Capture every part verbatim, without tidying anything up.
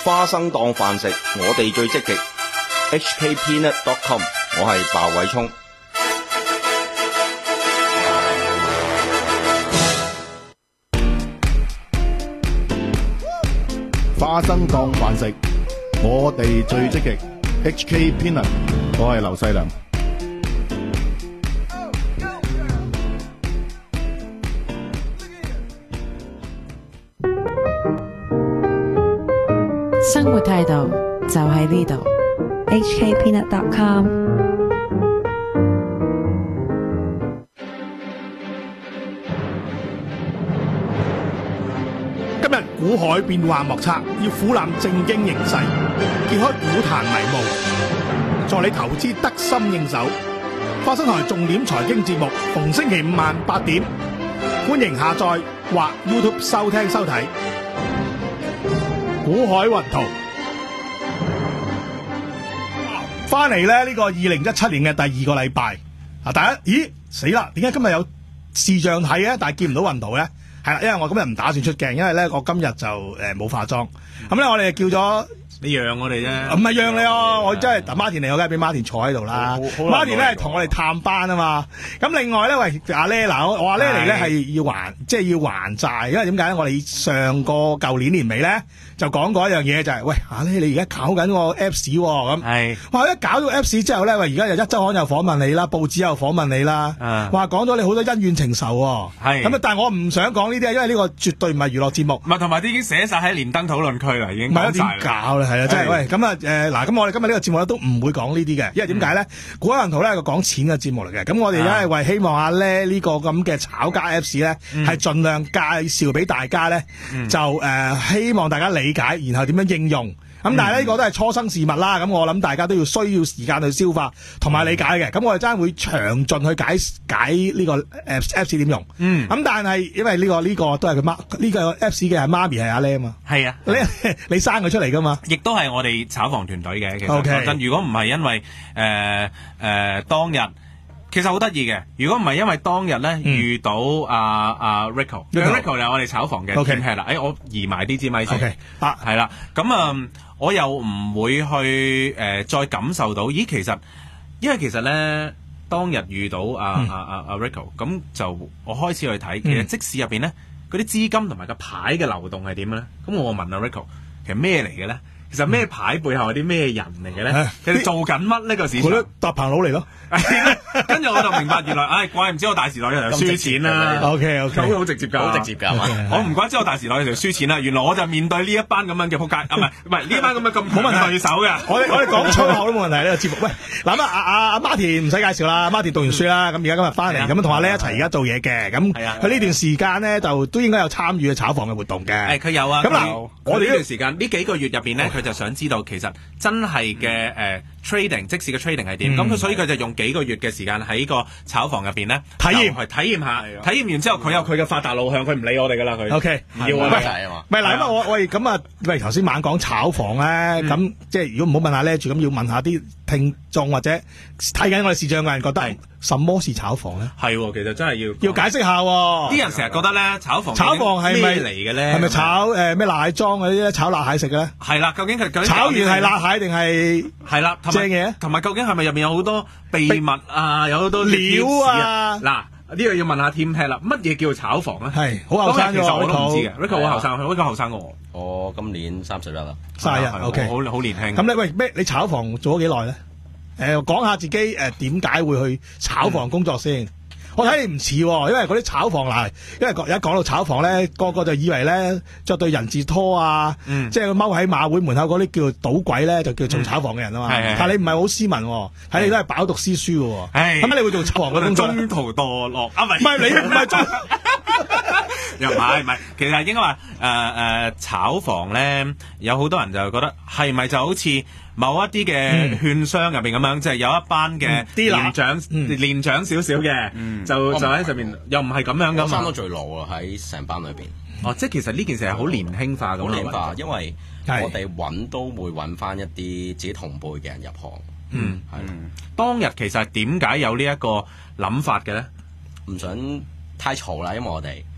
花生當飯食，我哋最積極。H K Peanut dot com， 我係鮑偉聰。 花生當飯食，我哋最積極。H K Peanut， 我係劉細良。 生活態度就喺呢度。 H K Peanut dot com。 今日股海變幻莫測，要俯瞰正經形勢，揭開股壇迷霧，助你投資得心應手。花生台重點財經節目，逢星期五晚八點，歡迎下載或 YouTube 收聽收睇。股海雲圖翻嚟咧，呢個二零一七年嘅第二個禮拜啊！大家咦死啦？點解今日有視像睇嘅，但係見唔到雲圖咧？係啦，因為我今日唔打算出鏡，因為咧我今日就誒冇、呃、化妝。咁咧我哋叫咗你讓我哋啫， 唔係讓你哦，我真係馬田嚟，我梗係俾馬田坐喺度啦。馬田咧係同我哋探班啊嘛。咁另外咧，喂阿 Lê 嗱，我我話 Lê 嚟咧係要還，即係要還債，因為點解咧？我哋上個舊年年尾咧就講過一樣嘢，就係、是、喂阿 Lê，你而家搞緊個 Apps 咁，係哇一搞到 Apps 之後咧，喂而家又一週刊又訪問你啦，報紙又訪問你啦，話講咗你好多恩怨情仇喎。係咁啊，但係我唔想講呢啲，因為呢個絕對唔係娛樂節目。 唔係，同埋啲已經寫晒喺連登討論區啦，已經唔係點搞咧？係啊，真係喂咁啊誒嗱，咁我哋今日呢個節目咧都唔會講呢啲嘅，因為點解咧？股海雲圖咧係個講錢嘅節目嚟嘅，咁我哋而家係為希望阿 Lê 呢個咁嘅炒家 Apps 咧，係盡量介紹俾大家咧，就誒希望大家理解，然後點樣應用。咁但係呢個都係初生事物啦，咁我諗大家都要需要時間去消化同埋理解嘅。咁我哋真係會詳盡去解解呢個 Apps Apps 點用。嗯。咁但係因為呢個呢個都係佢媽呢個 Apps 嘅係媽咪係阿 Lê 啊嘛。係啊。你你生佢出嚟噶嘛？ 亦都係我哋炒房團隊嘅。其實 OK。 講真，如果唔係因為誒誒當日。其實好得意嘅，如果唔係因為當日咧遇到阿阿 Rico，Rico 就係我哋炒房嘅 team head 啦。誒，我移埋啲支咪先，啊，係啦。咁啊，我又唔會去誒再感受到，咦，其實因為其實咧當日遇到阿阿阿阿 Rico，咁就我開始去睇，其實即使入邊咧嗰啲資金同埋個牌嘅流動係點咧？咁我問阿 Rico，其實咩嚟嘅咧？其實咩牌背後係啲咩人嚟嘅咧？其實做緊乜呢個市場？ 嗰啲搭棚佬嚟咯。 跟住我就明白，原來唉、哎，怪唔知我大時代嘅時候輸錢啦。 OK OK， 咁好直接㗎，好直接㗎嘛。我唔怪知我大時代嘅時候輸錢啦。原來我就面對呢一班咁樣嘅撲街，啊唔係唔係呢一班咁嘅咁冇問題對手嘅。我我哋講粗口都冇問題呢、呢個節目。喂，嗱啊阿阿馬田唔使介紹啦，馬田讀完書啦，咁而家今日翻嚟咁同阿 Lê 一齊而家做嘢嘅。咁佢呢段時間咧就都應該有參與炒房嘅活動嘅。 誒佢有啊。咁嗱， 我哋呢段時間呢幾個月入邊咧，佢就想知道其實真係嘅誒 trading，即使嘅 trading 係點。咁佢所以佢就用幾個月嘅時間喺個炒房入邊咧體驗，係體驗下，體驗完之後佢有佢嘅發達路向，佢唔理我哋噶啦佢。O K，唔要我哋啊嘛。 唔係嗱，咁啊我我哋咁啊，喂頭先猛講炒房咧，咁即係如果唔好問下 Lê 住，咁要問下啲聽眾或者睇緊我哋視像嘅人覺得什麼是炒房咧？ 係，其實真係要要解釋下。 啲人成日覺得咧炒房炒房係咪嚟嘅咧？ 係咪炒誒咩辣蟹莊嗰啲咧？炒辣蟹食嘅咧？ 係啦，究竟佢炒完係辣蟹定係係啦正嘢？ 同埋究竟係咪入面有好多秘密啊？有好多料啊？嗱。呢個要問下 team head 啦，乜嘢叫炒房咧？係好後生嘅，其實我都唔知嘅。Rico 好後生，Rico 後生過我。 我今年三十一啦， 三十一 ，OK， 好好年輕。 咁你喂咩？你炒房做咗幾耐咧？誒、呃，講下自己誒點解會去炒房工作先。嗯我睇你唔似，因為嗰啲炒房嗱，因為而家講到炒房咧，個個就以為咧着對人字拖啊，嗯、即係踎喺馬會門口嗰啲叫做賭鬼咧，就叫做炒房嘅人啊嘛。嗯、但係你唔係好斯文，睇你都係飽讀詩書嘅。咁你會做炒房嘅工作？ 中途墮落啊？唔係， 唔係你唔係中。 又唔係唔係，其實應該話誒誒炒房咧，有好多人就覺得係咪就好似某一啲嘅券商入邊咁樣，即係有一班嘅年長年長少少嘅，就就喺上面，又唔係咁樣噶嘛。 我生到最老啊，喺成班裏邊。 哦，即係其實呢件事係好年輕化咁。 好年輕化，因為我哋揾都會揾翻一啲自己同輩嘅人入行。 嗯，係。當日其實點解有呢一個諗法嘅咧？ 唔想太嘈啦，因為我哋。啊，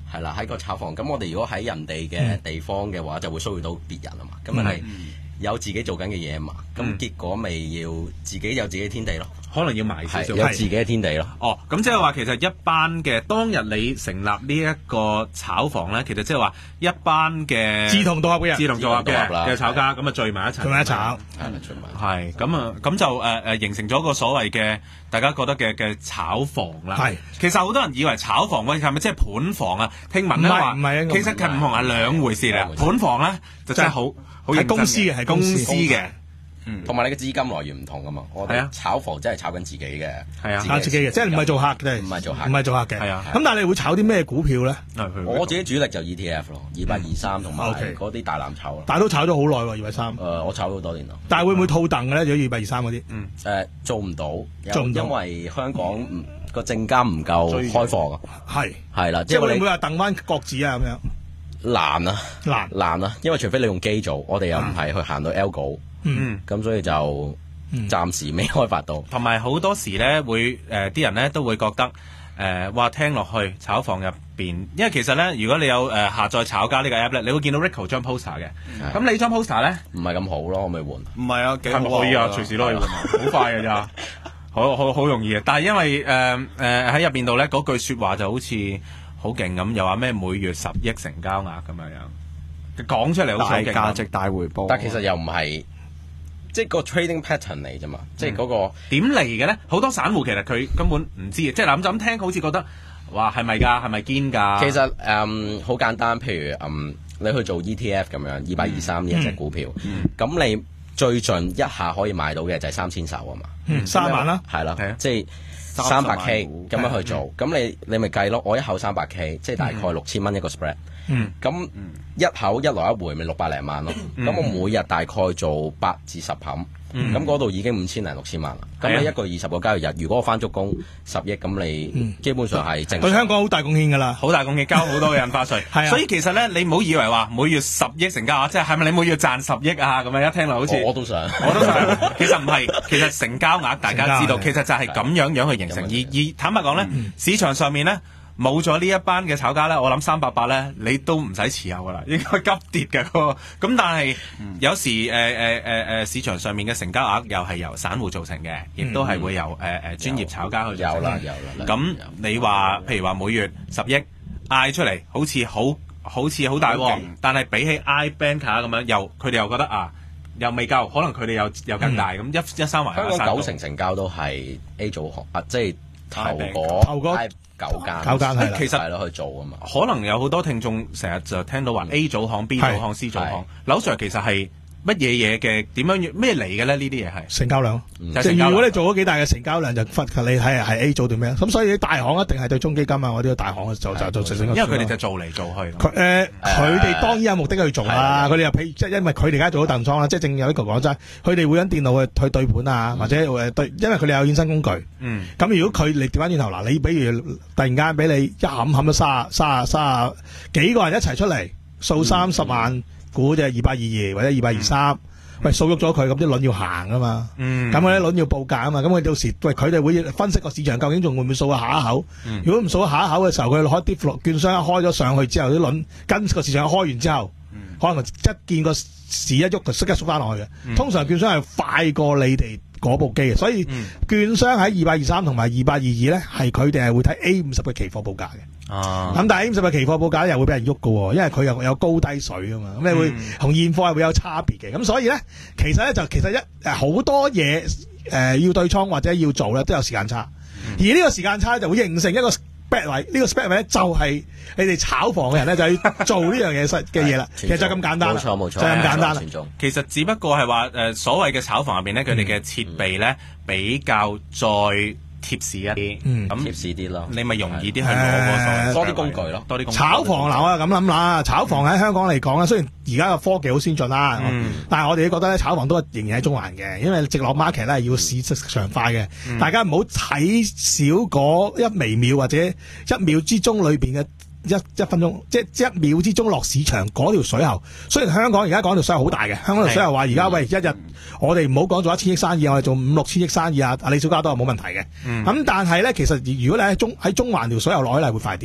係啦，喺個炒房。咁我哋如果喺人哋嘅地方嘅話，就會騷擾到別人啊嘛。咁係有自己做緊嘅嘢嘛。咁結果咪要自己有自己嘅天地咯。 可能要埋少少， 有自己嘅天地咯。 哦，咁即係話其實一班嘅當日你成立呢一個炒房咧，其實即係話一班嘅志同道合嘅人， 志同道合嘅嘅炒家，咁啊聚埋一齊， 聚埋一炒， 係啦，聚埋。 係咁啊，咁就誒誒、呃、形成咗個所謂嘅大家覺得嘅嘅炒房啦。 係， 其實好多人以為炒房喂係咪即係盤房啊？聽聞咧話， 唔係， 其實佢唔同係兩回事嚟。盤房咧就真係好好係公司嘅，係公司嘅。 同埋你嘅資金來源唔同噶嘛，我哋炒房真係炒緊自己嘅， 係啊， 炒自己嘅，即係唔係做客嘅， 唔係做客， 唔係做客嘅， 係啊。 咁但係你會炒啲咩股票咧？ 我自己主力就 E T F 咯，二八二三同埋嗰啲大藍籌咯。 但係都炒咗好耐喎，二八三。 誒，我炒咗好多年咯。 但係會唔會套戥嘅咧？如果二八二三嗰啲？ 嗯。誒，做唔到， 做唔到， 因為香港個證監唔夠開放啊。 係係啦， 即係我哋會話戥翻國指啊咁樣。 難啊， 難難啊，因為除非你用機做，我哋又唔係去行到 algo。嗯，咁所以就暫時未開發到。 同埋好多時咧，會誒啲、呃、人咧都會覺得誒話、呃、聽落去炒房入邊，因為其實咧，如果你有誒、呃、下載炒家呢個 app 咧，你會見到 Rico 張 poster 嘅。咁的你張 poster 咧唔係咁好咯，可唔可以換？ 唔係啊，幾可以啊，隨時都可以換，好快嘅咋，好好好容易啊！但係因為誒誒喺入邊度咧，嗰句説話就好似好勁咁，又話咩每月十億成交額咁樣樣，講出嚟好似大價值大回報， 但其實又唔係。即係個 trading pattern 嚟啫嘛，嗯、即係嗰個點嚟嘅咧？好多散戶其實佢根本唔知嘅，即係嗱咁就咁聽，好似覺得哇係咪㗎？係咪堅㗎？ 其實誒好、嗯、簡單，譬如誒、嗯、你去做 E T F 咁樣，二八二三呢一隻股票，咁、嗯嗯、你最盡一下可以買到嘅就係三千手啊嘛， 嗯、三萬啦， 係啦，即係。三百 K 咁樣去做，咁你你咪計咯。我一口三百 K， 即係大概六千蚊一個 spread。咁一口一來一回咪六百零萬咯。咁我每日大概做八至十冚，咁嗰度已經五千零六千萬啦。咁你一個二十個交易日，如果我翻足工十億，咁你基本上係正。 對香港好大貢獻㗎啦， 好大貢獻，交好多嘅印花稅。係啊，所以其實咧，你唔好以為話每月十億成交啊，即係係咪你每月賺十億啊？咁樣一聽落好似我都想， 我都想。其實唔係，其實成交額大家知道，其實就係咁樣樣去形成。而而坦白講咧，市場上面咧冇咗呢一班嘅炒家咧，我諗三百八咧，你都唔使持有噶啦，應該急跌嘅嗰個。咁但係有時誒誒誒誒市場上面嘅成交額又係由散戶造成嘅，亦都係會由誒誒專業炒家去做。 有啦有啦。 咁你話譬如話每月十億嗌出嚟，好似好好似好大喎，但係比起 iBanker 咁樣，又佢哋又覺得啊。又未夠，可能佢哋又又更大咁、嗯、一一三環。 香港九成成交都係 A 組行啊，即係頭嗰頭嗰九間九間係其實係咯去做啊嘛。 可能有好多聽眾成日就聽到話 A 組行、B 組行、C 組行，劉 Sir 其實係乜嘢嘢嘅點樣咩嚟嘅咧？呢啲嘢係成交量，即係如果你做咗幾大嘅成交量，就忽你睇係係 A 組定咩？咁所以啲大行一定係對沖基金啊，我啲大行就就就成。 因為佢哋就做嚟做去。 佢誒佢哋當然有目的去做啦。佢哋又譬如即係因為佢哋而家做咗淡倉啦，即係正有呢個講真，佢哋會揾電腦去去對盤啊，或者誒對，因為佢哋有衍生工具。嗯。咁如果佢你調翻轉頭嗱，你比如突然間俾你一冚冚咗卅卅卅幾個人一齊出嚟掃三十萬股就二百二二或者二百二三。喂，掃喐咗佢，咁啲輪要行啊嘛，咁嗰啲輪要報價啊嘛，咁佢到時喂佢哋會分析個市場究竟仲會唔會掃下一口？嗯、如果唔掃下一口嘅時候，佢開啲券商一開咗上去之後，啲輪跟個市場一開完之後，嗯、可能一見個市一喐就即刻縮翻落去嘅。嗯、通常券商係快過你哋嗰部機嘅，所以、嗯、券商喺二百二三同埋二百二二咧，係佢哋係會睇 A 五十嘅期貨報價嘅。哦，咁但係 A 五十嘅期貨報價又會俾人喐㗎喎，因為佢又有高低水啊嘛，咁你會同現貨係會有差別嘅，咁所以咧，其實咧就其實一誒好多嘢誒、呃、要對倉或者要做咧都有時間差，嗯、而呢個時間差咧就會形成一個 spec 位，呢、呢個 spec 位咧就係你哋炒房嘅人咧就要做呢樣嘢嘅嘢啦，其實就咁簡單， 冇錯冇錯， 就咁簡單啦。 其實只不過係話誒所謂嘅炒房入邊咧，佢哋嘅設備咧比較再貼士一啲，咁貼士啲咯， 你咪容易啲去攞多啲工具咯，多啲工具。 炒房嗱，我就咁諗啦，炒房喺香港嚟講咧，雖然而家嘅科技好先進啦，但係我哋都覺得咧，炒房都仍然喺中環嘅，因為直落 market 咧要市場化嘅，大家唔好睇少嗰一微秒或者一秒之中裏邊嘅一一分鐘，即係一秒之中落市場嗰條水喉。雖然香港而家講條水喉好大嘅，香港條水喉話而家喂一日。我哋唔好講做一千億生意，我哋做五六千億生意啊！阿李小加都係冇問題嘅。咁、嗯、但係咧，其實如果你喺中喺中環條水流落去係會快啲嘅，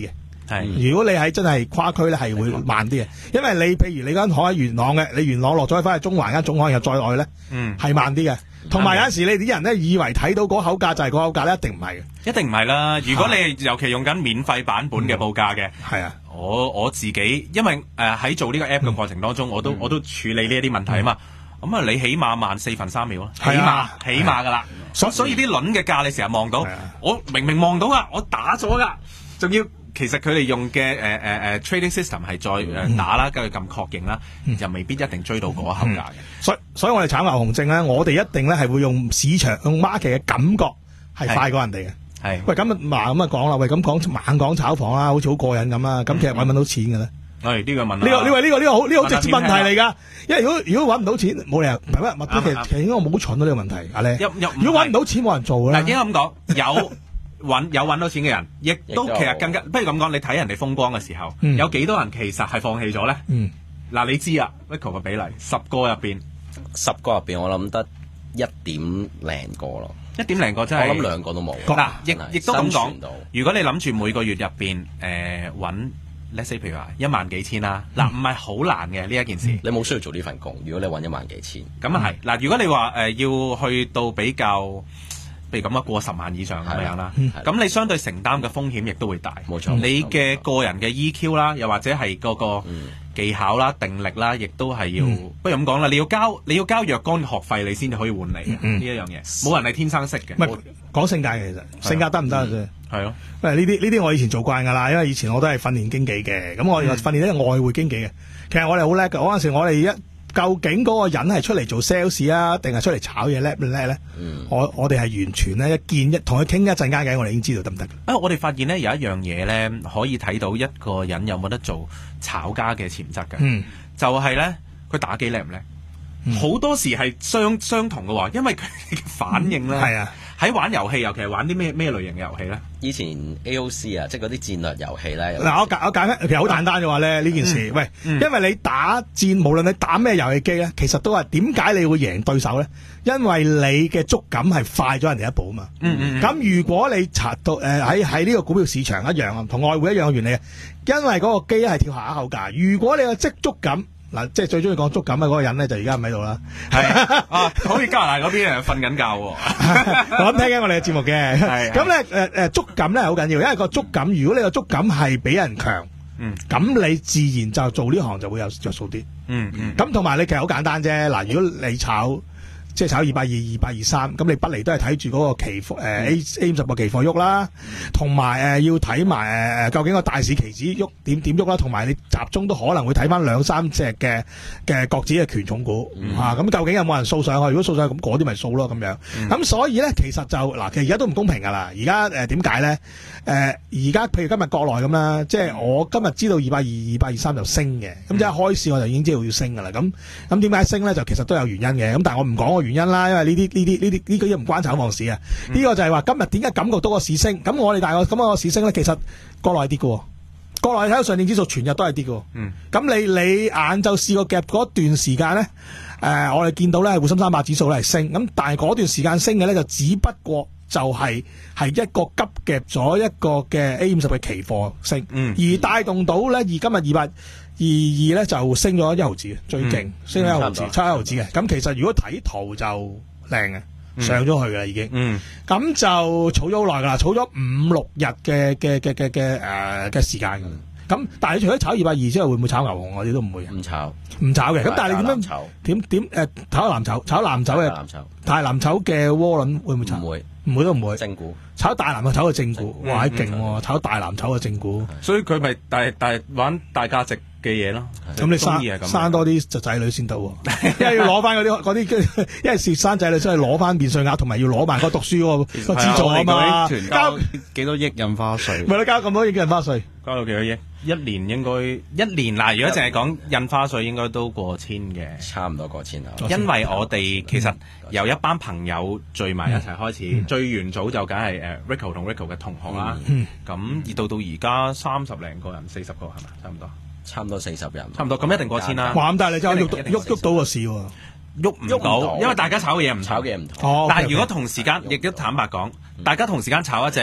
係如果你喺真係跨區咧，係會慢啲嘅，因為你譬如你間行喺元朗嘅，你元朗落咗翻去中環間總行又再外咧， 嗯， 係慢啲嘅。同埋有陣時你啲人咧以為睇到嗰口價就係嗰口價咧，一定唔係嘅。 一定唔係啦。如果你尤其用緊免費版本嘅報價嘅， 係啊， 我我自己因為誒喺、呃、做呢個 app 嘅過程當中，我都我都處理呢一啲問題啊嘛。咁啊，你起碼慢四分三秒咯，起碼起碼噶啦。所所以啲輪嘅價你成日望到，我明明望到啊，我打咗噶，仲要其實佢哋用嘅誒誒誒 trading system 係再誒打啦，跟住撳確認啦，就未必一定追到嗰口價嘅。 所以所以我哋炒牛熊證咧，我哋一定咧係會用市場用 market 嘅感覺係快過人哋嘅。 係喂，咁啊嗱咁啊講啦，喂咁講猛講炒房啦，好似好過癮咁啦。咁其實揾唔揾到錢嘅咧？ 誒呢個問呢個呢個呢個呢個好呢個好直接問題嚟㗎。因為如果如果揾唔到錢，冇理由唔係乜乜，其實其實應該我冇蠢到呢個問題。阿咧，如果揾唔到錢冇人做㗎啦。 嗱，應該咁講，有揾有揾到錢嘅人，亦都其實更加不如咁講，你睇人哋風光嘅時候，有幾多人其實係放棄咗咧？嗱，你知啊 Rico 嘅比例，十個入邊， 十個入邊我諗得一點零個咯。 一點零個真係， 我諗兩個都冇。 嗱，亦亦都咁講，如果你諗住每個月入邊誒揾。let's say 譬如話一萬幾千啦，嗱唔係好難嘅呢一件事， 你冇需要做呢份工。如果你揾一萬幾千， 咁啊係嗱。如果你話誒、呃、要去到比較，譬如咁啊過十萬以上咁樣啦，咁你相對承擔嘅風險亦都會大。 冇錯， 你嘅個人嘅 E Q 啦，又或者係嗰個技巧啦、定力啦，亦都係要，嗯、不如咁講啦，你要交你要交若干嘅學費，你先至可以換嚟嘅呢一樣嘢。冇人係天生識嘅。 唔係講性格嘅，其實性格得唔得啫？ 係咯， 因為呢啲呢啲我以前做慣㗎啦，因為以前我都係訓練經紀嘅，咁我哋訓練啲外匯經紀嘅。其實我哋好叻嘅，嗰陣時我哋一究竟嗰個人係出嚟做 sales 啊，定係出嚟炒嘢叻唔叻咧？我我哋係完全咧一見一同佢傾一陣間偈，我哋已經知道得唔得。 啊，我哋發現咧有一樣嘢咧可以睇到一個人有冇得做炒家嘅潛質嘅，嗯、就係咧佢打機叻唔叻？好、嗯、多時係相相同嘅喎，因為佢嘅反應咧係、嗯、啊。喺玩遊戲，尤其係玩啲咩咩類型嘅遊戲咧？ 以前 A O C 啊，即係嗰啲戰略遊戲咧。 嗱，我解我解其實好簡單嘅話咧，呢件事，喂，因為你打戰，無論你打咩遊戲機咧，其實都係點解你會贏對手咧？因為你嘅觸感係快咗人哋一步啊嘛。嗯嗯。咁如果你查到誒喺喺呢個股票市場一樣啊，同外匯一樣嘅原理啊，因為嗰個機係跳下一口價，如果你有即觸感。嗱，即係最中意講觸感嘅嗰個人咧，就而家唔喺度啦。係啊， 好似加拿大嗰邊誒瞓緊覺喎。 我諗聽緊我哋嘅節目嘅。係。咁咧誒誒觸感咧係好緊要，因為個觸感，如果你個觸感係比人強，嗯，咁你自然就做呢行就會有着數啲。嗯嗯。咁同埋你其實好簡單啫。嗱，如果你炒即係炒二百二、二百二三，咁你不離都係睇住嗰個期貨誒 A A 五十個期貨喐啦，同埋誒要睇埋誒究竟個大市期指喐點點喐啦，同埋你集中都可能會睇翻兩三隻嘅嘅國指嘅權重股、嗯、啊，咁究竟有冇人掃上去？如果掃上去咁嗰啲咪掃咯咁樣。咁、嗯、所以咧其實就嗱，其實而家都唔公平噶啦。而家誒點解咧？誒而家譬如今日國內咁啦，即係我今日知道二百二、二百二三就升嘅，咁即係開市我就已經知道要升噶啦。咁咁點解升咧？就其實都有原因嘅。咁但係我唔講原因啦，因為呢啲呢啲呢啲呢個嘢唔關炒房市啊。呢、嗯、個就係話今日點解感覺到個市升？咁我哋大概咁個市升咧，其實國內跌嘅，國內睇到上證指數全日都係跌嘅。嗯，咁你你晏晝試過夾嗰段時間咧，誒、呃，我哋見到咧滬深三百指數咧係升，咁但係嗰段時間升嘅咧就只不過就係、是、係一個急夾咗一個嘅 A 五十嘅期貨升，嗯、而帶動到咧而今日二百。二二咧就升咗一毫子，最勁、嗯、升咗一毫子，差一毫子嘅。咁其實如果睇圖就靚嘅，嗯、上咗去嘅啦已經。咁、嗯、就儲咗好耐噶啦，儲咗五六日嘅嘅嘅嘅嘅誒嘅時間嘅。咁、嗯、但係你除咗炒二百二之後，會唔會炒牛熊？我哋都唔會。唔炒，唔炒嘅。咁但係你點樣？點點誒？炒藍籌，炒藍籌嘅。大藍籌嘅窩輪會唔會炒？唔會，唔會都唔會。正股。炒大藍籌嘅正股，哇！勁喎，炒大藍籌嘅正股。 所以佢咪大大玩大價值嘅嘢咯。 咁你生生多啲就仔女先得喎，因為要攞翻嗰啲嗰啲，因為是生仔女先係攞翻免稅額，同埋要攞埋嗰讀書嗰個資助啊嘛。 交幾多億印花稅？ 咪咯，交咁多億嘅印花稅， 交到幾多億？一年應該一年嗱，如果淨係講印花稅，應該都過千嘅， 差唔多過千啦。 因為我哋其實由一班朋友聚埋一齊開始，嗯、最元祖就梗係誒 Rico 同 Rico 嘅同學啦。咁、嗯嗯、而到到而家三十零個人，四十個係咪？差唔多， 差唔多四十人， 差唔多。咁一定過千啦。 哇！咁但係你真係喐喐喐到個市喎， 喐唔到，因為大家炒嘅嘢唔炒嘅嘢唔同。 哦、但係如果同時間，亦都坦白講，嗯、大家同時間炒一隻。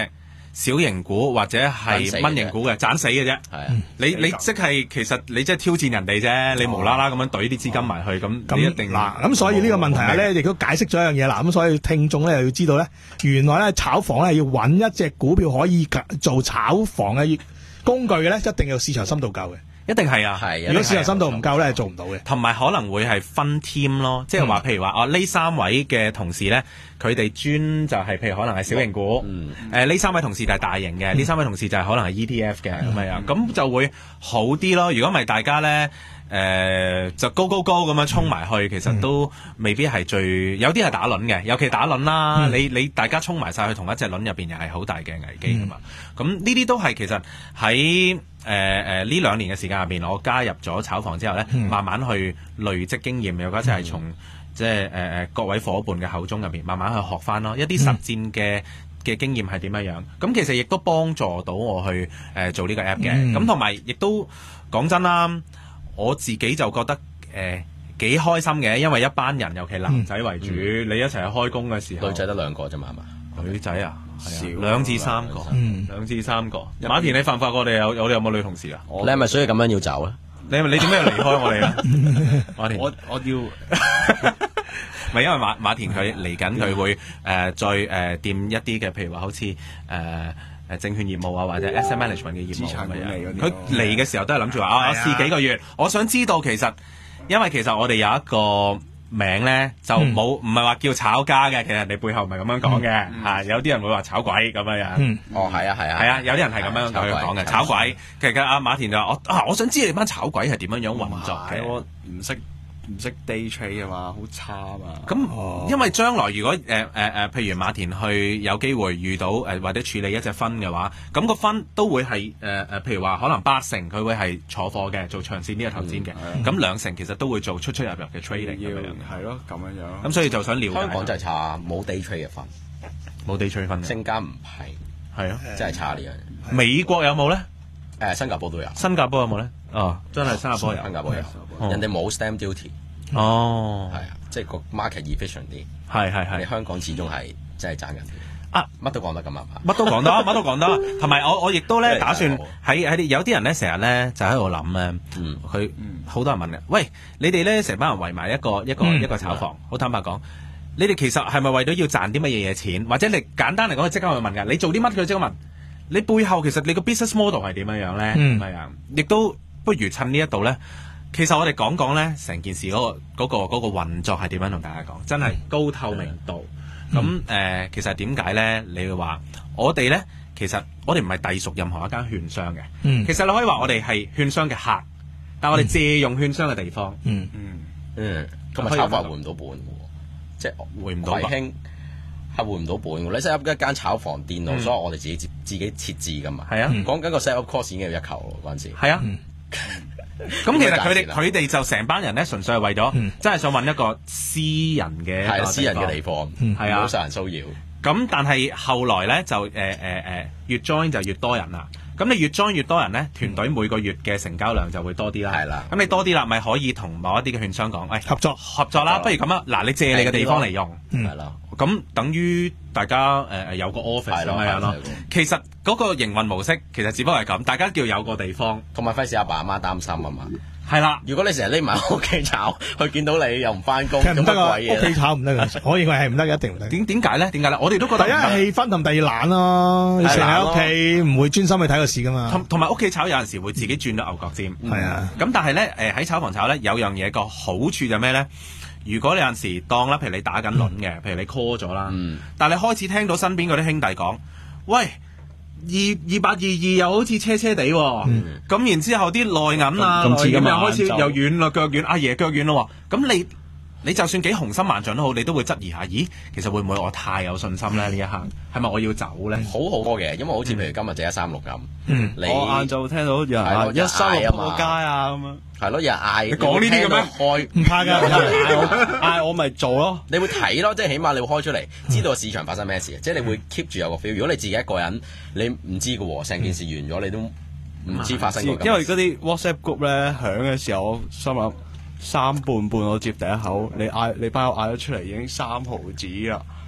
小型股或者係蚊型股嘅，斬死嘅啫。 係啊， 你你即係其實你即係挑戰人哋啫，你無啦啦咁樣懟啲資金埋去，咁咁你一定嗱，咁所以呢個問題咧，亦都解釋咗一樣嘢啦。咁所以聽眾咧又要知道咧，原來咧炒房咧要揾一隻股票可以做炒房嘅工具嘅咧，一定要市場深度夠嘅。 一定係啊， 係如果市場深度唔夠咧，係做唔到嘅。 同埋可能會係分 team 咯，即係話譬如話哦呢三位嘅同事咧，佢哋專就係譬如可能係小型股，誒呢三位同事就係大型嘅，呢三位同事就係可能係 E T F 嘅咁樣，咁就會好啲咯。如果唔係大家咧。誒、呃、就高高高咁樣衝埋去，其實都未必係最有啲係打輪嘅，尤其打輪啦。嗯、你你大家衝埋晒去同一隻輪入邊，又係好大嘅危機噶嘛。咁呢啲都係其實喺誒誒呢兩年嘅時間入邊，我加入咗炒房之後咧，嗯、慢慢去累積經驗，又或者係從、嗯、即係誒誒各位伙伴嘅口中入邊，慢慢去學翻咯。一啲實戰嘅嘅經驗係點樣樣？咁其實亦都幫助到我去誒、呃、做呢個 app 嘅。咁同埋亦都講真啦。我自己就覺得誒幾、呃、開心嘅，因為一班人，尤其男仔為主，嗯、你一齊去開工嘅時候， 女仔得兩個啫嘛，係嘛？ 女仔啊， 少兩至三個， 嗯、 兩至三個。嗯、馬田，你發唔發覺我哋有我哋有冇女同事啊？ 你係咪所以咁樣要走啊？ 你係咪你點解要離開我哋啊？馬田， 我我要唔係因為馬馬田佢嚟緊，佢會誒、呃、再誒掂、呃、一啲嘅，譬如話好似誒。呃誒證券業務啊，或者 asset management 嘅業務咁樣，佢嚟嘅時候都係諗住話啊，我試幾個月，我想知道其實，因為其實我哋有一個名咧，就冇唔係話叫炒家嘅，其實人哋背後唔係咁樣講嘅嚇，有啲人會話炒鬼咁樣樣。 哦，係啊，係啊， 係啊，有啲人係咁樣咁樣講嘅炒鬼。其實阿馬田就話我啊，我想知你班炒鬼係點樣樣運作嘅。 我唔識。唔識 day trade 啊嘛，好差啊嘛。 咁、哦、因為將來如果誒誒誒，譬如馬田去有機會遇到誒、呃、或者處理一隻分嘅話，咁、個分都會係誒誒，譬如話可能八成佢會係坐貨嘅，做長線呢個投資嘅。咁、嗯、兩成其實都會做出出入入嘅 trading 咁樣嘅。係咯，咁樣樣。 咁所以就想了解。 香港就係差，冇 day trade 嘅分， 冇 day trade 分。 升加唔係， 係啊， 真係差呢樣。 美國有冇咧？ 誒，新加坡都有。 新加坡有冇咧？哦，真係新加坡有。 新加坡有， 哦、 人哋冇 stamp duty。 哦， 係啊，即係個 market efficient 啲。 係係係。 你香港始終係真係爭緊啲。 啊， 乜都講得咁啊！ 乜都講得，乜都講得。同埋我我亦都咧打算喺喺有啲人咧成日咧就喺度諗咧，佢好多人問嘅，喂，你哋咧成班人圍埋一個一個一個炒房，好坦白講，你哋其實係咪為咗要賺啲乜嘢嘢錢？或者你簡單嚟講，即刻去問㗎，你做啲乜佢即刻問，你背後其實你個 business model 係點樣樣咧？係啊，亦都不如趁呢一度咧。其實我哋講講咧，成件事嗰、嗰個嗰、嗰個嗰、嗰個運作係點樣同大家講，真係高透明度。咁誒、嗯呃，其實點解咧？你會話我哋咧，其實我哋唔係隸屬任何一間券商嘅。嗯、其實你可以話我哋係券商嘅客，但係我哋借用券商嘅地方。嗯嗯嗯，咁啊炒法回唔到本嘅喎，即係回唔到。葵興係回唔到本嘅，你 set up 一間炒房電腦，嗯、所以我哋自己自己設置噶嘛。係啊，講緊個 set up cost 已經要一球咯嗰陣時。係啊。嗯咁其實佢哋佢哋就成班人咧，純粹係為咗，嗯、真係想揾一個私人嘅係私人嘅地方，係啊，冇受人騷擾。 咁但係後來咧就誒誒誒越 join 就越多人啦。咁你越 join 越多人咧，團隊每個月嘅成交量就會多啲啦。係啦。咁你多啲啦，咪可以同某一啲嘅券商講，喂，合作合作啦，不如咁啊，嗱，你借你嘅地方嚟用，係啦。咁等於大家誒誒有個 office 咁樣咯。其實嗰個營運模式其實只不過係咁，大家叫有個地方， 同埋費事阿爸阿媽擔心啊嘛。 係啦， 如果你成日匿埋喺屋企炒，佢見到你又唔翻工， 其實唔得啊！屋企炒唔得㗎，我認為係唔得，一定唔得。 點點解咧？點解咧？我哋都覺得第一係氣氛同第二懶咯，你成日喺屋企唔會專心去睇個市㗎嘛。 同同埋屋企炒有陣時會自己轉到牛角尖。係啊。咁但係咧誒喺炒房炒咧有樣嘢個好處就咩咧？如果你有陣時當啦，譬如你打緊輪嘅，譬如你 call 咗啦，但係你開始聽到身邊嗰啲兄弟講，喂。二二八二二又好似車車地喎、哦，咁、嗯、然之後啲內銀啊，咁又開始又軟啦，腳軟，阿爺腳軟咯喎，咁你你就算幾雄心萬丈都好，你都會質疑下，咦，其實會唔會我太有信心咧？呢、嗯、一刻係咪我要走咧？ 好好多嘅，因為好似譬如今日就一三六咁， 嗯、你我晏晝聽到有人話一三六仆街啊咁樣， 係咯，有人嗌， 你講呢啲嘅咩？ 開唔怕㗎，嗌我嗌我咪做咯。 你會睇咯，即係起碼你會開出嚟，知道市場發生咩事，即係你會 keep 住有個 feel。如果你自己一個人，你唔知嘅喎，成件事完咗你都唔知發生過。 因為嗰啲 WhatsApp group 咧響嘅時候，我心諗三半半我接第一口，你嗌你班友嗌咗出嚟已經三毫子啦。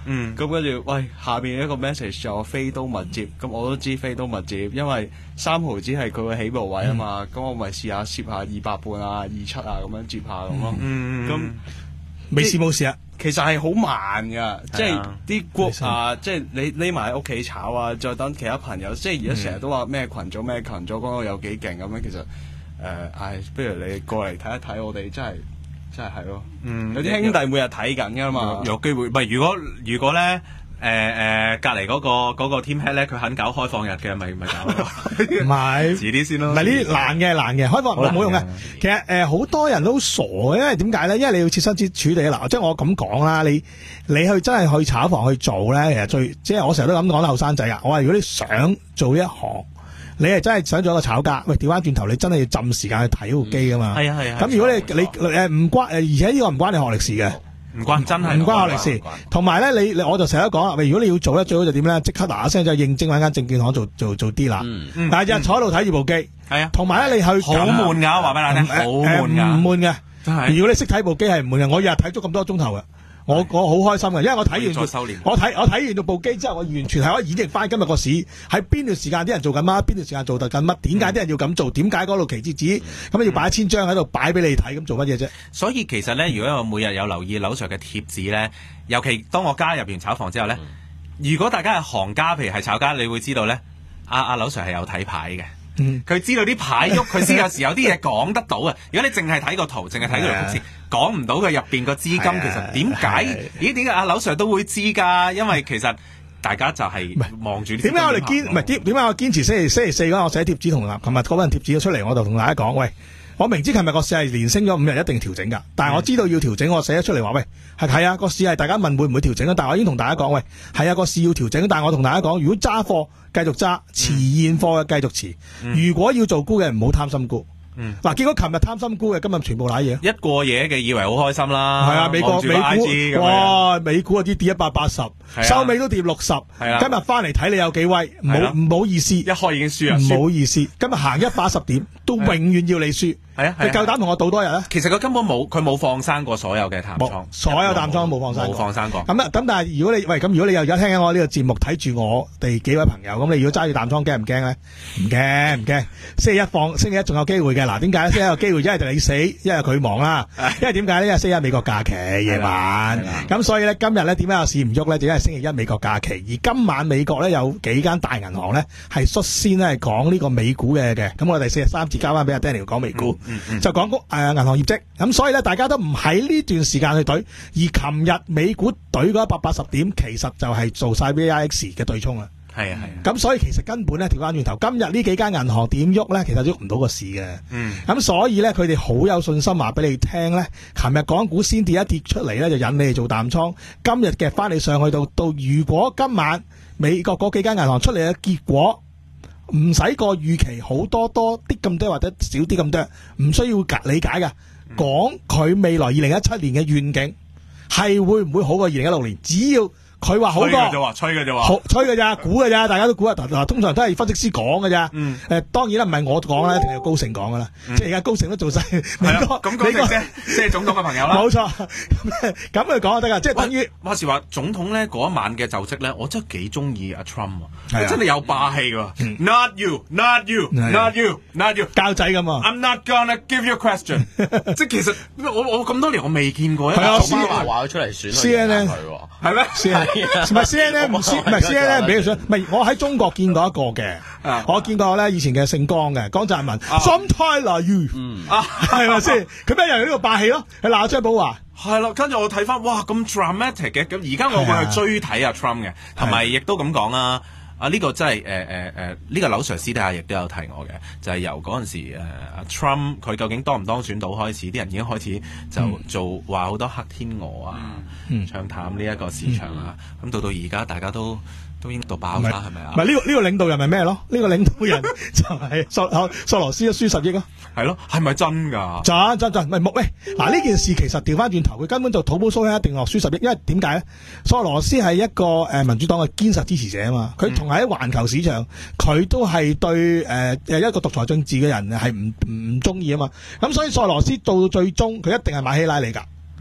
嗯，咁跟住喂下邊一個 message 就話飛刀勿接，咁我都知飛刀勿接，因為三毫子係佢嘅起步位啊嘛，咁、嗯、我咪試下攝下二百半啊、二七啊咁樣接下咁咯。 嗯， 咁未試冇事啊。 其實係好慢㗎，即係啲 group 啊，即係你匿埋喺屋企炒啊，再等其他朋友，即係而家成日都話咩群組咩群組講到有幾勁咁樣，其實誒，唉，不如你過嚟睇一睇，我哋真係真係係咯，嗯，有啲兄弟每日睇緊㗎嘛， 有機會，唔係如果如果咧。誒誒，隔離嗰個嗰個 team head 咧，佢肯搞開放日嘅，咪咪搞咯。 唔係， 遲啲先咯。 唔係呢啲難嘅難嘅，開放日冇用嘅。其實誒好多人都傻嘅，因為點解咧？因為你要設身處地嗱，即係我咁講啦，你你去真係去炒房去做咧，其實最即係我成日都咁講啦，後生仔啊，我話如果你想做一行，你係真係想做一個炒家，喂，調翻轉頭，你真係要浸時間去睇部機噶嘛。係啊係啊。咁如果你你誒唔關誒，而且呢個唔關你學歷史嘅。 唔關真係唔關學歷史，同埋咧，你你我就成日都講啦，如果你要做咧，最好就點咧，即刻嗱一聲就應徵揾間證券行做做做啲啦。嗯、但係日坐喺度睇住部機，係啊，同埋咧你去好悶㗎，話俾大家聽，好悶㗎， 唔悶嘅。 真係， 如果你識睇部機係唔悶嘅，我日日睇足咁多鐘頭嘅。我我好開心嘅，因為我睇完我睇我睇完到部機之後，我完全係可以演繹翻今日個市喺邊段時間啲人做緊乜，邊段時間做得緊乜，點解啲人要咁做，點解嗰度期指指咁要擺一千張喺度擺俾你睇，咁做乜嘢啫？ 所以其實咧，如果我每日有留意樓 Sir 嘅貼紙咧，尤其當我加入完炒房之後咧，如果大家係行家，譬如係炒家，你會知道咧，阿阿樓 Sir 係有睇牌嘅。佢、嗯、知道啲牌喐，佢先有時有啲嘢講得到啊！如果你淨係睇個圖，淨係睇嗰條曲線，講唔到佢入邊個資金其實點解？咦？點解阿劉 Sir 都會知㗎？因為其實大家就係望住啲。點解我哋堅唔係點？點解我堅持星期星期四嗰日我寫貼紙同琴日嗰份貼紙出嚟，我就同大家講：喂，我明知琴日個市係連升咗五日，一定調整㗎。但係我知道要調整，我寫咗出嚟話：喂，係係啊，個市係大家問會唔會調整啊？但係我已經同大家講：喂，係啊，個市要調整。但係我同大家講，如果揸貨。繼續揸，持現貨嘅繼續持。嗯、如果要做沽嘅，唔好貪心沽。嗱、嗯，結果琴日貪心沽嘅，今日全部瀨嘢。一過夜嘅以為好開心啦。係啊，美國美股，哇，美股嗰啲跌一百八十，收尾都跌六十。係啊，今日翻嚟睇你有幾威，唔好唔好意思。一開已經輸啊，唔好意思。今日行一百十點，都永遠要你輸。係啊，你夠膽同我賭多日咧？其實佢根本冇，佢冇放生過所有嘅淡倉，所有淡倉冇放生過，冇放生過。咁咁，但係如果你喂咁，如果你又而家聽緊我呢個節目，睇住我哋幾位朋友，咁你如果揸住淡倉，驚唔驚咧？唔驚唔驚。星期一放，星期一仲有機會嘅。嗱，點解咧？星期一有機會，一係就你死，一係佢忙啦。因為點解咧？因為星期一美國假期夜晚，咁所以咧今日咧點解有市唔喐咧？就因為星期一美國假期，而今晚美國咧有幾間大銀行咧係率先咧係講呢個美股嘅嘅。咁我哋四十三節交翻俾阿 Daniel 講美股，嗯嗯、就講誒、呃、銀行業績。咁所以咧大家都唔喺呢段時間去懟，而琴日美股懟嗰一百八十點，其實就係做晒 V I X 嘅對沖啦。係啊係啊。咁所以其實根本咧調翻轉頭，今日呢幾間銀行點喐咧，其實喐唔到個市嘅。嗯。咁所以咧佢哋好有信心話俾你聽咧，琴日港股先跌一跌出嚟咧，就引你哋做淡倉。今日嘅翻你上去到到，如果今晚美國嗰幾間銀行出嚟嘅結果唔使個預期好多多啲咁多或者少啲咁多，唔需要理解㗎。講佢未來二零一七年嘅願景係會唔會好過二零一六年？只要佢話好多，吹嘅啫話，吹嘅啫話，吹嘅咋，估嘅咋，大家都估啊！嗱，通常都係分析師講嘅咋。嗯。誒，當然啦，唔係我講啦，一定係高盛講噶啦。即係而家高盛都做晒。係咯。咁高盛啫，即係總統嘅朋友啦。冇錯。咁咁佢講就得噶，即係等於話時話總統咧嗰一晚嘅就職咧，我真係幾中意阿 Trump 啊，真係有霸氣㗎。Not you, not you, not you, not you。教仔咁啊。I'm not gonna give you a question。即係其實我我咁多年我未見過。係啊。奧巴馬話佢出嚟選。C N N 係咩？C N N 唔係 C N N 唔 C 唔係 C N N 唔俾佢上，唔係我喺中國見過一個嘅，我見過咧以前嘅姓江嘅江澤民 ，Sometimes you，係咪先？佢咩又有呢個霸氣咯？係鬧張寶華，係咯。跟住我睇翻，哇咁 dramatic 嘅，咁而家我會去追睇阿 Trump 嘅，同埋亦都咁講啦。啊呢個真係誒誒誒呢個劉 Sir 私底下亦都有提我嘅，就係由嗰陣時誒阿 Trump 佢究竟當唔當選到開始，啲人已經開始就做話好多黑天鵝啊，唱淡呢一個市場啊，咁到到而家大家都都已經到爆啦，係咪啊？唔係呢個呢個領導人係咩咯？呢個領導人就係索索羅斯輸十億啊！係咯，係咪真㗎？真真真唔係木喂嗱呢件事其實調翻轉頭，佢根本就土布蘇一定落輸十億，因為點解咧？索羅斯係一個誒民主黨嘅堅實支持者啊嘛，佢同喺環球市場，佢都係對誒誒一個獨裁政治嘅人係唔唔中意啊嘛，咁所以索羅斯到最終佢一定係買希拉里㗎。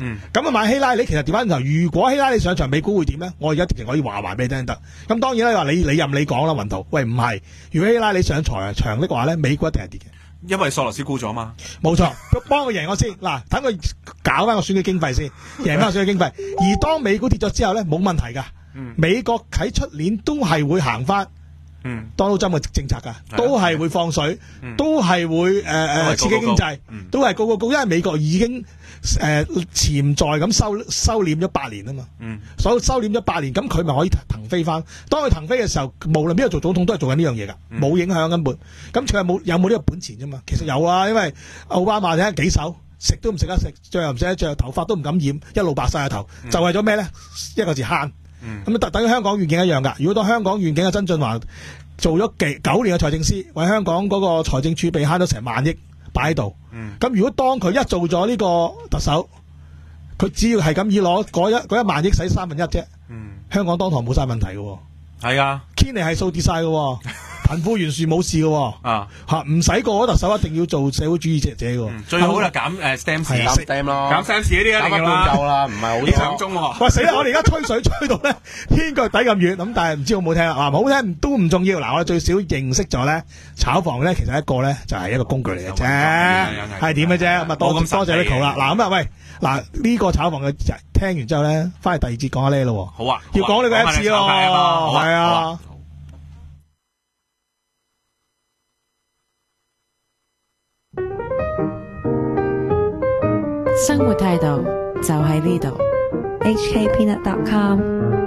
嗯， 咁啊買希拉里，其實調翻轉頭，如果希拉里上場美股會點咧？我而家直情可以話話俾你聽得。咁當然啦，話你你任你講啦，雲圖。喂，唔係，如果希拉里上場場的話咧，美股一定係跌嘅。 因為索羅斯沽咗嘛， 冇錯，幫佢贏我先。嗱，等佢搞翻個選舉經費先，贏翻個選舉經費。而當美股跌咗之後咧，冇問題㗎。 嗯美國喺出年都係會行翻。 嗯， 當勞針嘅政策㗎，都係會放水， 嗯、 都係會誒誒、呃、刺激經濟， 嗯、 都係高高高，因為美國已經誒、呃、潛在咁收收斂咗八年啊嘛， 嗯， 所以收斂咗八年，咁佢咪可以騰飛翻。當佢騰飛嘅時候，無論邊個做總統都係做緊呢樣嘢㗎，冇、嗯、影響根本。咁佢有冇有冇呢個本錢啫嘛？其實有啊，因為奧巴馬睇下幾手，食都唔食得食，著又唔食得著，頭髮都唔敢染，一路白晒個頭，嗯、就為咗咩咧？一個字慳。咁啊，等於香港願景一樣㗎。如果當香港願景嘅曾俊華做咗幾九年嘅財政司，為香港嗰個財政儲備慳咗成萬億擺喺度。咁、嗯、如果當佢一做咗呢個特首，佢只要係咁以攞嗰一嗰一萬億使三分一啫， 嗯、 香港當堂冇晒問題嘅。係啊， 堅尼係數跌晒嘅。貧富懸殊冇事嘅， 啊吓唔使個特首一定要做社會主義者者嘅， 嗯、最好就減誒 stamp 減 stamp 咯， 減 stamp 呢啲一定啦， 夠啦，唔係好啲上中喎。 喂死啦！我哋而家吹水吹到咧天腳底咁遠，咁但係唔知好唔好聽啊？唔好聽都唔重要。嗱，我哋最少認識咗咧炒房咧，其實一個咧就係一個工具嚟嘅啫，係點嘅啫。咁啊多多謝 Rico 啦。嗱咁啊喂，嗱呢個炒房嘅聽完之後咧，翻去第二節講下呢咯。 好啊， 要講呢個 Apps 咯，係啊。 生活態度就喺呢度。 H K Peanut dot com